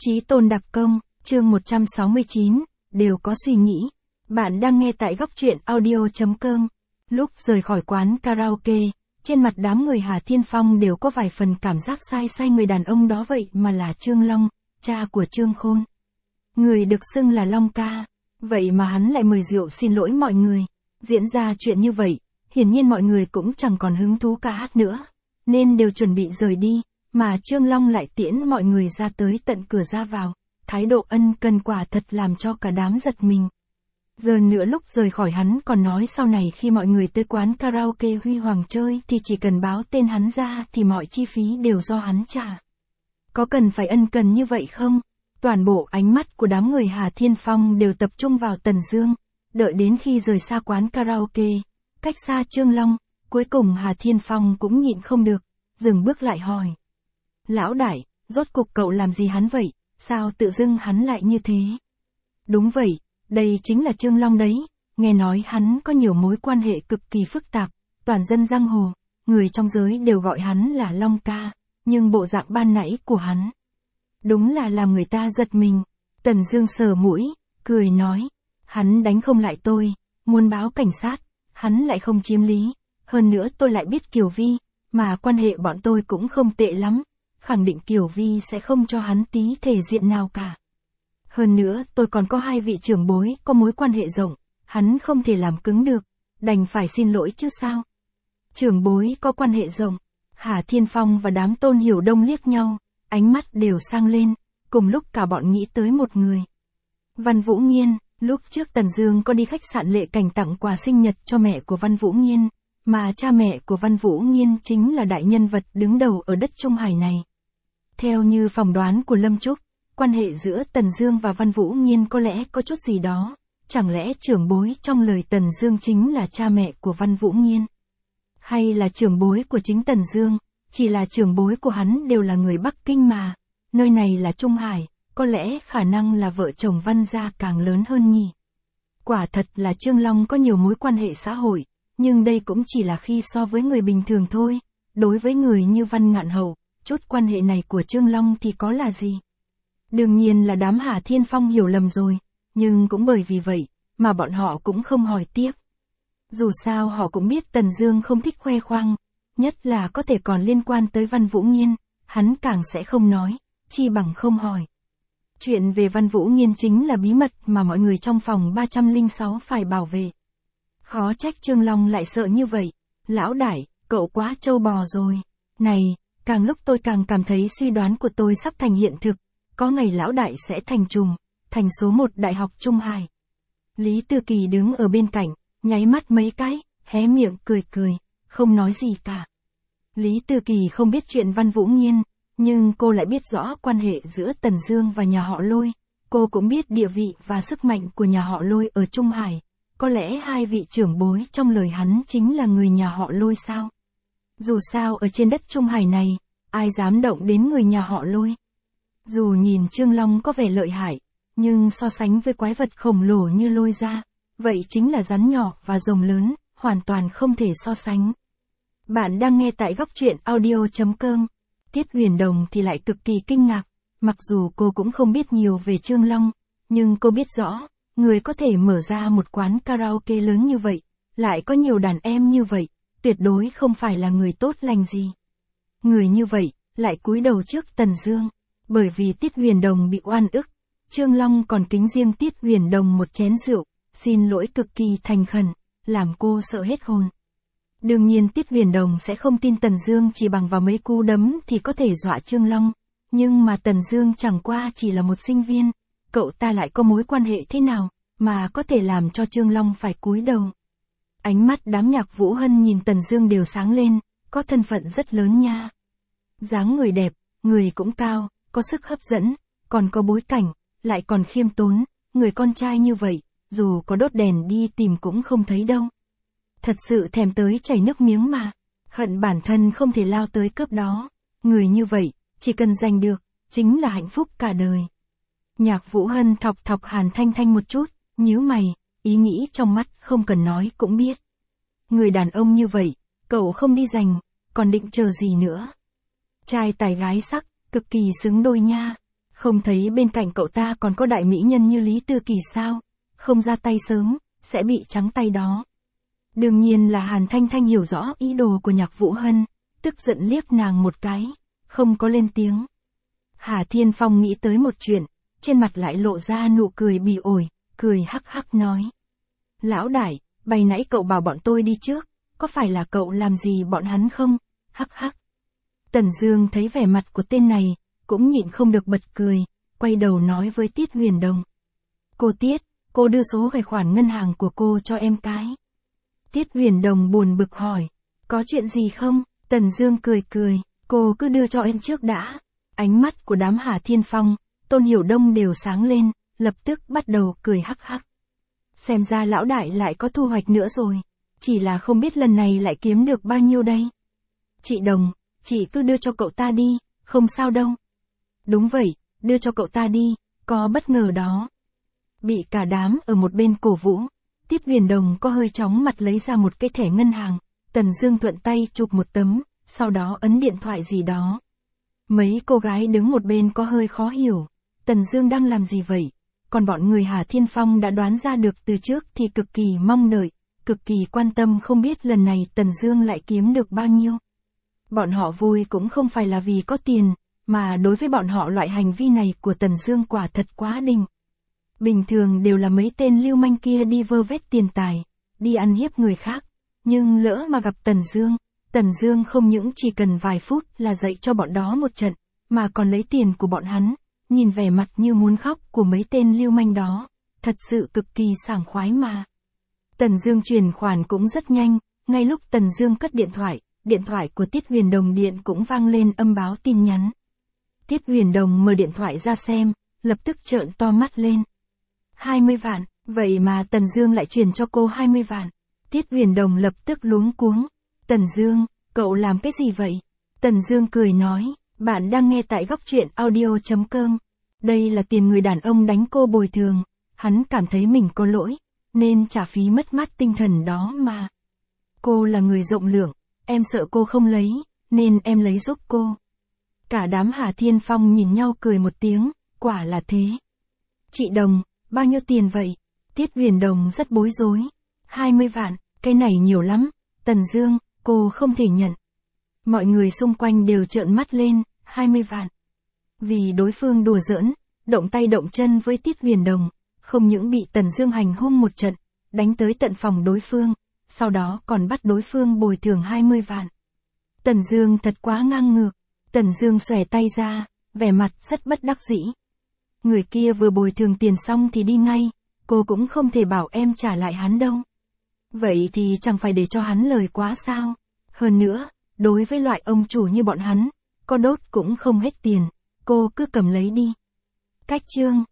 Chí tôn đặc công, chương 169, đều có suy nghĩ. Bạn đang nghe tại góc truyện audio.com. Lúc rời khỏi quán karaoke, trên mặt đám người Hà Thiên Phong đều có vài phần cảm giác sai sai người đàn ông đó vậy mà là Trương Long, cha của Trương Khôn. Người được xưng là Long ca, vậy mà hắn lại mời rượu xin lỗi mọi người. Diễn ra chuyện như vậy, hiển nhiên mọi người cũng chẳng còn hứng thú ca hát nữa, nên đều chuẩn bị rời đi. Mà Trương Long lại tiễn mọi người ra tới tận cửa ra vào, thái độ ân cần quả thật làm cho cả đám giật mình. Giờ nữa lúc rời khỏi hắn còn nói sau này khi mọi người tới quán karaoke Huy Hoàng chơi thì chỉ cần báo tên hắn ra thì mọi chi phí đều do hắn trả. Có cần phải ân cần như vậy không? Toàn bộ ánh mắt của đám người Hà Thiên Phong đều tập trung vào Tần Dương, đợi đến khi rời xa quán karaoke, cách xa Trương Long, cuối cùng Hà Thiên Phong cũng nhịn không được, dừng bước lại hỏi. Lão đại, rốt cục cậu làm gì hắn vậy, sao tự dưng hắn lại như thế? Đúng vậy, đây chính là Trương Long đấy, nghe nói hắn có nhiều mối quan hệ cực kỳ phức tạp, toàn dân giang hồ, người trong giới đều gọi hắn là Long ca, nhưng bộ dạng ban nãy của hắn, đúng là làm người ta giật mình. Tần Dương sờ mũi, cười nói, hắn đánh không lại tôi, muốn báo cảnh sát, hắn lại không chiếm lý, hơn nữa tôi lại biết Kiều Vi, mà quan hệ bọn tôi cũng không tệ lắm. Khẳng định Kiều Vi sẽ không cho hắn tí thể diện nào cả. Hơn nữa tôi còn có hai vị trưởng bối có mối quan hệ rộng, hắn không thể làm cứng được, đành phải xin lỗi chứ sao. Trưởng bối có quan hệ rộng, Hà Thiên Phong và đám Tôn Hiểu Đông liếc nhau, ánh mắt đều sang lên, cùng lúc cả bọn nghĩ tới một người. Văn Vũ Nghiên, lúc trước Tần Dương có đi khách sạn Lệ Cảnh tặng quà sinh nhật cho mẹ của Văn Vũ Nghiên, mà cha mẹ của Văn Vũ Nghiên chính là đại nhân vật đứng đầu ở đất Trung Hải này. Theo như phỏng đoán của Lâm Trúc, quan hệ giữa Tần Dương và Văn Vũ Nghiên có lẽ có chút gì đó, chẳng lẽ trưởng bối trong lời Tần Dương chính là cha mẹ của Văn Vũ Nghiên? Hay là trưởng bối của chính Tần Dương, chỉ là trưởng bối của hắn đều là người Bắc Kinh mà, nơi này là Trung Hải, có lẽ khả năng là vợ chồng Văn gia càng lớn hơn nhỉ? Quả thật là Trương Long có nhiều mối quan hệ xã hội, nhưng đây cũng chỉ là khi so với người bình thường thôi, đối với người như Văn Ngạn Hậu. Chút quan hệ này của Trương Long thì có là gì? Đương nhiên là đám Hà Thiên Phong hiểu lầm rồi, nhưng cũng bởi vì vậy, mà bọn họ cũng không hỏi tiếp. Dù sao họ cũng biết Tần Dương không thích khoe khoang, nhất là có thể còn liên quan tới Văn Vũ Nghiên, hắn càng sẽ không nói, chi bằng không hỏi. Chuyện về Văn Vũ Nghiên chính là bí mật mà mọi người trong phòng 306 phải bảo vệ. Khó trách Trương Long lại sợ như vậy, lão đại, cậu quá trâu bò rồi, này. Càng lúc tôi càng cảm thấy suy đoán của tôi sắp thành hiện thực, có ngày lão đại sẽ thành trùm, thành số 1 đại học Trung Hải. Lý Tư Kỳ đứng ở bên cạnh, nháy mắt mấy cái, hé miệng cười cười, không nói gì cả. Lý Tư Kỳ không biết chuyện Văn Vũ Nghiên, nhưng cô lại biết rõ quan hệ giữa Tần Dương và nhà họ Lôi, cô cũng biết địa vị và sức mạnh của nhà họ Lôi ở Trung Hải, có lẽ hai vị trưởng bối trong lời hắn chính là người nhà họ Lôi sao? Dù sao ở trên đất Trung Hải này, ai dám động đến người nhà họ Lôi. Dù nhìn Trương Long có vẻ lợi hại, nhưng so sánh với quái vật khổng lồ như Lôi ra, vậy chính là rắn nhỏ và rồng lớn, hoàn toàn không thể so sánh. Bạn đang nghe tại góc truyện audio.com. Tiết Huyền Đồng thì lại cực kỳ kinh ngạc, mặc dù cô cũng không biết nhiều về Trương Long, nhưng cô biết rõ, người có thể mở ra một quán karaoke lớn như vậy, lại có nhiều đàn em như vậy. Tuyệt đối không phải là người tốt lành gì. Người như vậy, lại cúi đầu trước Tần Dương, bởi vì Tiết Huyền Đồng bị oan ức, Trương Long còn kính riêng Tiết Huyền Đồng một chén rượu, xin lỗi cực kỳ thành khẩn, làm cô sợ hết hồn. Đương nhiên Tiết Huyền Đồng sẽ không tin Tần Dương chỉ bằng vào mấy cú đấm thì có thể dọa Trương Long, nhưng mà Tần Dương chẳng qua chỉ là một sinh viên, cậu ta lại có mối quan hệ thế nào, mà có thể làm cho Trương Long phải cúi đầu. Ánh mắt đám Nhạc Vũ Hân nhìn Tần Dương đều sáng lên, có thân phận rất lớn nha. Dáng người đẹp, người cũng cao, có sức hấp dẫn, còn có bối cảnh, lại còn khiêm tốn, người con trai như vậy, dù có đốt đèn đi tìm cũng không thấy đâu. Thật sự thèm tới chảy nước miếng mà, hận bản thân không thể lao tới cướp đó, người như vậy, chỉ cần giành được, chính là hạnh phúc cả đời. Nhạc Vũ Hân thọc thọc Hàn Thanh Thanh một chút, nhíu mày. Ý nghĩ trong mắt không cần nói cũng biết. Người đàn ông như vậy, cậu không đi giành, còn định chờ gì nữa? Trai tài gái sắc, cực kỳ xứng đôi nha. Không thấy bên cạnh cậu ta còn có đại mỹ nhân như Lý Tư Kỳ sao? Không ra tay sớm, sẽ bị trắng tay đó. Đương nhiên là Hàn Thanh Thanh hiểu rõ ý đồ của Nhạc Vũ Hân, tức giận liếc nàng một cái, không có lên tiếng. Hà Thiên Phong nghĩ tới một chuyện, trên mặt lại lộ ra nụ cười bỉ ổi, cười hắc hắc nói. Lão đại, bày nãy cậu bảo bọn tôi đi trước, có phải là cậu làm gì bọn hắn không? Hắc hắc. Tần Dương thấy vẻ mặt của tên này, cũng nhịn không được bật cười, quay đầu nói với Tiết Huyền Đồng. Cô Tiết, cô đưa số tài khoản ngân hàng của cô cho em cái. Tiết Huyền Đồng buồn bực hỏi, có chuyện gì không? Tần Dương cười cười, cô cứ đưa cho em trước đã. Ánh mắt của đám Hà Thiên Phong, Tôn Hiểu Đông đều sáng lên, lập tức bắt đầu cười hắc hắc. Xem ra lão đại lại có thu hoạch nữa rồi, chỉ là không biết lần này lại kiếm được bao nhiêu đây. Chị Đồng, chị cứ đưa cho cậu ta đi, không sao đâu. Đúng vậy, đưa cho cậu ta đi, có bất ngờ đó. Bị cả đám ở một bên cổ vũ, Tiết Huyền Đồng có hơi chóng mặt lấy ra một cái thẻ ngân hàng, Tần Dương thuận tay chụp một tấm, sau đó ấn điện thoại gì đó. Mấy cô gái đứng một bên có hơi khó hiểu, Tần Dương đang làm gì vậy? Còn bọn người Hà Thiên Phong đã đoán ra được từ trước thì cực kỳ mong đợi, cực kỳ quan tâm không biết lần này Tần Dương lại kiếm được bao nhiêu. Bọn họ vui cũng không phải là vì có tiền, mà đối với bọn họ loại hành vi này của Tần Dương quả thật quá đỉnh. Bình thường đều là mấy tên lưu manh kia đi vơ vét tiền tài, đi ăn hiếp người khác, nhưng lỡ mà gặp Tần Dương không những chỉ cần vài phút là dạy cho bọn đó một trận, mà còn lấy tiền của bọn hắn, nhìn vẻ mặt như muốn khóc của mấy tên lưu manh đó, thật sự cực kỳ sảng khoái mà. Tần Dương chuyển khoản cũng rất nhanh, ngay lúc Tần Dương cất điện thoại của Tiết Huyền Đồng điện cũng vang lên âm báo tin nhắn. Tiết Huyền Đồng mở điện thoại ra xem, lập tức trợn to mắt lên. 20 vạn, vậy mà Tần Dương lại chuyển cho cô 20 vạn. Tiết Huyền Đồng lập tức luống cuống. Tần Dương, cậu làm cái gì vậy? Tần Dương cười nói, bạn đang nghe tại Góc Truyện Audio.com. Đây là tiền người đàn ông đánh cô bồi thường, hắn cảm thấy mình có lỗi, nên trả phí mất mát tinh thần đó mà. Cô là người rộng lượng, em sợ cô không lấy, nên em lấy giúp cô. Cả đám Hà Thiên Phong nhìn nhau cười một tiếng, quả là thế. Chị Đồng, bao nhiêu tiền vậy? Tiết Huyền Đồng rất bối rối. 20 vạn, cái này nhiều lắm. Tần Dương, cô không thể nhận. Mọi người xung quanh đều trợn mắt lên, 20 vạn. Vì đối phương đùa giỡn, động tay động chân với Tiết Huyền Đồng, không những bị Tần Dương hành hung một trận, đánh tới tận phòng đối phương, sau đó còn bắt đối phương bồi thường 20 vạn. Tần Dương thật quá ngang ngược. Tần Dương xòe tay ra, vẻ mặt rất bất đắc dĩ. Người kia vừa bồi thường tiền xong thì đi ngay, cô cũng không thể bảo em trả lại hắn đâu. Vậy thì chẳng phải để cho hắn lời quá sao? Hơn nữa, đối với loại ông chủ như bọn hắn, có đốt cũng không hết tiền, cô cứ cầm lấy đi. Cách chương